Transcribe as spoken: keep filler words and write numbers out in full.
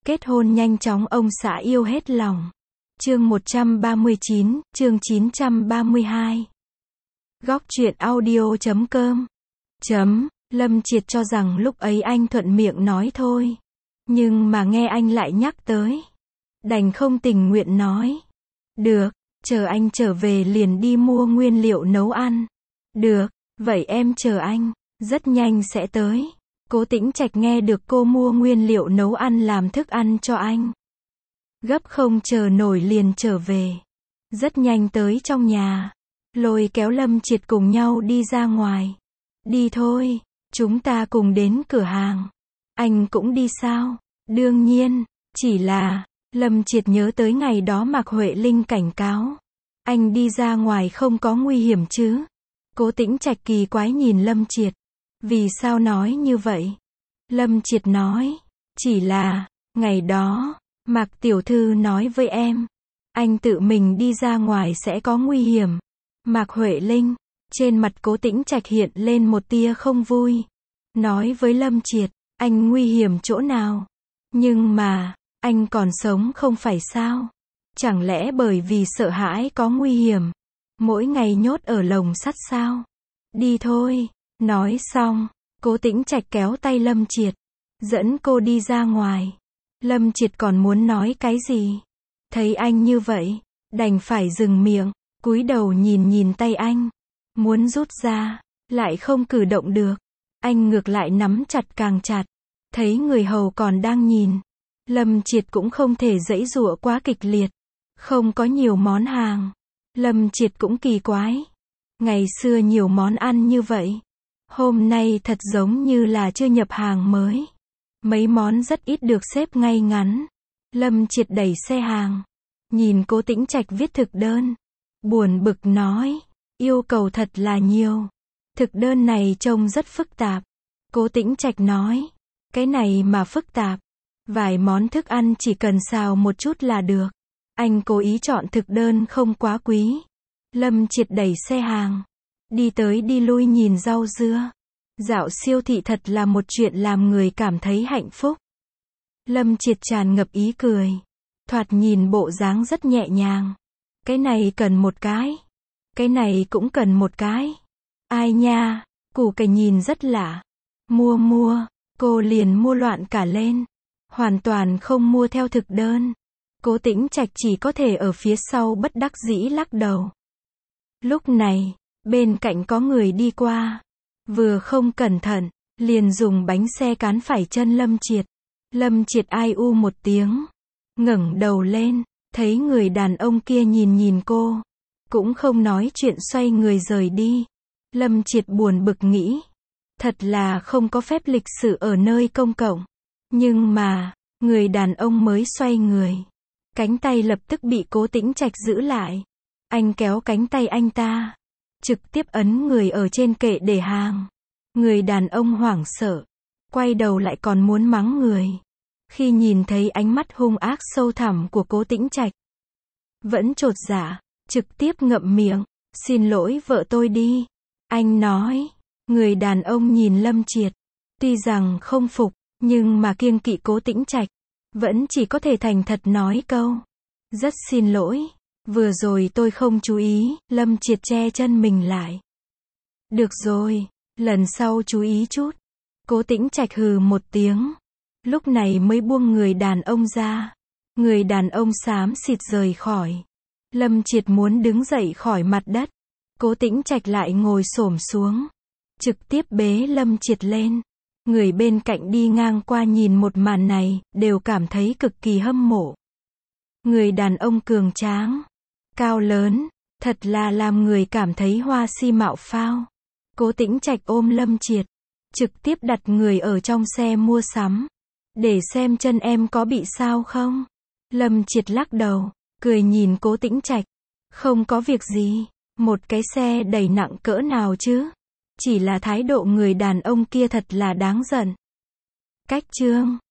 Kết hôn nhanh chóng ông xã yêu hết lòng. Chương một trăm ba mươi chín, chương chín trăm ba mươi hai. Góc truyện audio chấm com. Chấm, Lâm Triệt cho rằng lúc ấy anh thuận miệng nói thôi. Nhưng mà nghe anh lại nhắc tới. Đành không tình nguyện nói. Được, chờ anh trở về liền đi mua nguyên liệu nấu ăn. Được, vậy em chờ anh, rất nhanh sẽ tới. Cố Tĩnh Trạch nghe được cô mua nguyên liệu nấu ăn làm thức ăn cho anh. Gấp không chờ nổi liền trở về. Rất nhanh tới trong nhà. Lôi kéo Lâm Triệt cùng nhau đi ra ngoài. Đi thôi, chúng ta cùng đến cửa hàng. Anh cũng đi sao? Đương nhiên, chỉ là, Lâm Triệt nhớ tới ngày đó Mạc Huệ Linh cảnh cáo. Anh đi ra ngoài không có nguy hiểm chứ? Cố Tĩnh Trạch kỳ quái nhìn Lâm Triệt. Vì sao nói như vậy? Lâm Triệt nói, chỉ là, ngày đó, Mạc tiểu thư nói với em, anh tự mình đi ra ngoài sẽ có nguy hiểm. Mạc Huệ Linh, trên mặt Cố Tĩnh Trạch hiện lên một tia không vui. Nói với Lâm Triệt, anh nguy hiểm chỗ nào? Nhưng mà, anh còn sống không phải sao? Chẳng lẽ bởi vì sợ hãi có nguy hiểm, mỗi ngày nhốt ở lồng sắt sao? Đi thôi. Nói xong, Cố Tĩnh Trạch kéo tay Lâm Triệt, dẫn cô đi ra ngoài. Lâm Triệt còn muốn nói cái gì? Thấy anh như vậy, đành phải dừng miệng, cúi đầu nhìn nhìn tay anh. Muốn rút ra, lại không cử động được. Anh ngược lại nắm chặt càng chặt. Thấy người hầu còn đang nhìn. Lâm Triệt cũng không thể giãy giụa quá kịch liệt. Không có nhiều món hàng. Lâm Triệt cũng kỳ quái. Ngày xưa nhiều món ăn như vậy. Hôm nay thật giống như là chưa nhập hàng mới. Mấy món rất ít được xếp ngay ngắn. Lâm Triệt đẩy xe hàng. Nhìn Cố Tĩnh Trạch viết thực đơn. Buồn bực nói. Yêu cầu thật là nhiều. Thực đơn này trông rất phức tạp. Cố Tĩnh Trạch nói. Cái này mà phức tạp. Vài món thức ăn chỉ cần xào một chút là được. Anh cố ý chọn thực đơn không quá quý. Lâm Triệt đẩy xe hàng. Đi tới đi lui nhìn rau dưa. Dạo siêu thị thật là một chuyện làm người cảm thấy hạnh phúc. Lâm Triệt tràn ngập ý cười. Thoạt nhìn bộ dáng rất nhẹ nhàng. Cái này cần một cái. Cái này cũng cần một cái. Ai nha, củ cải nhìn rất lạ. Mua mua, cô liền mua loạn cả lên. Hoàn toàn không mua theo thực đơn. Cố Tĩnh Trạch chỉ có thể ở phía sau bất đắc dĩ lắc đầu. Lúc này, bên cạnh có người đi qua. Vừa không cẩn thận, liền dùng bánh xe cán phải chân Lâm Triệt. Lâm Triệt ai u một tiếng. Ngẩng đầu lên, thấy người đàn ông kia nhìn nhìn cô. Cũng không nói chuyện xoay người rời đi. Lâm Triệt buồn bực nghĩ. Thật là không có phép lịch sự ở nơi công cộng. Nhưng mà, người đàn ông mới xoay người. Cánh tay lập tức bị Cố Tĩnh Trạch giữ lại. Anh kéo cánh tay anh ta. Trực tiếp ấn người ở trên kệ để hàng. Người đàn ông hoảng sợ. Quay đầu lại còn muốn mắng người. Khi nhìn thấy ánh mắt hung ác sâu thẳm của Cố Tĩnh Trạch. Vẫn chột dạ. Trực tiếp ngậm miệng. Xin lỗi vợ tôi đi. Anh nói. Người đàn ông nhìn Lâm Triệt. Tuy rằng không phục. Nhưng mà kiêng kỵ Cố Tĩnh Trạch. Vẫn chỉ có thể thành thật nói câu. Rất xin lỗi. Vừa rồi tôi không chú ý. Lâm Triệt che chân mình lại. Được rồi. Lần sau chú ý chút. Cố Tĩnh Trạch hừ một tiếng. Lúc này mới buông người đàn ông ra. Người đàn ông xám xịt rời khỏi. Lâm Triệt muốn đứng dậy khỏi mặt đất. Cố Tĩnh Trạch lại ngồi xổm xuống. Trực tiếp bế Lâm Triệt lên. Người bên cạnh đi ngang qua nhìn một màn này, đều cảm thấy cực kỳ hâm mộ. Người đàn ông cường tráng, cao lớn, thật là làm người cảm thấy hoa si mạo phao. Cố Tĩnh Trạch ôm Lâm Triệt, trực tiếp đặt người ở trong xe mua sắm. Để xem chân em có bị sao không? Lâm Triệt lắc đầu, cười nhìn Cố Tĩnh Trạch. Không có việc gì, một cái xe đầy nặng cỡ nào chứ? Chỉ là thái độ người đàn ông kia thật là đáng giận. Cách chương